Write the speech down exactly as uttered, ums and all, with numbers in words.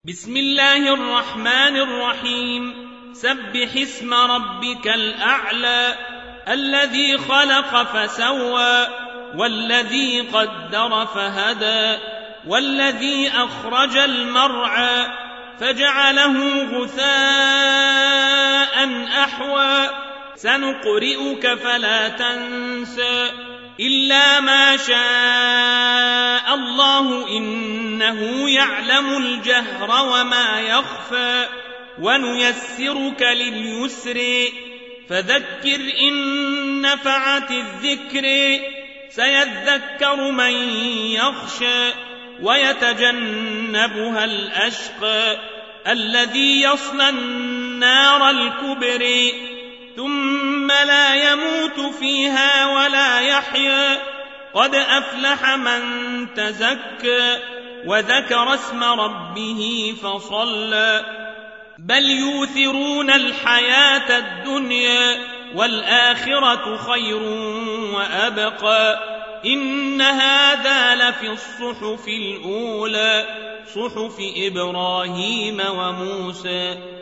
بسم الله الرحمن الرحيم سبح اسم ربك الأعلى الذي خلق فسوى والذي قدر فهدى والذي أخرج المرعى فجعله غثاء أحوى سنقرئك فلا تنسى إلا ما شاء الله إنه يعلم الجهر وما يخفى ونيسرك لليسر فذكر إن نفعت الذكر سيذكر من يخشى ويتجنبها الأشقى الذي يصلى النار الكبرى ثم لا يموت فيها ولا يحيا قد أفلح من تزكى وذكر اسم ربه فصلى بل يؤثرون الحياة الدنيا والآخرة خير وأبقى إن هذا لفي الصحف الأولى صحف إبراهيم وموسى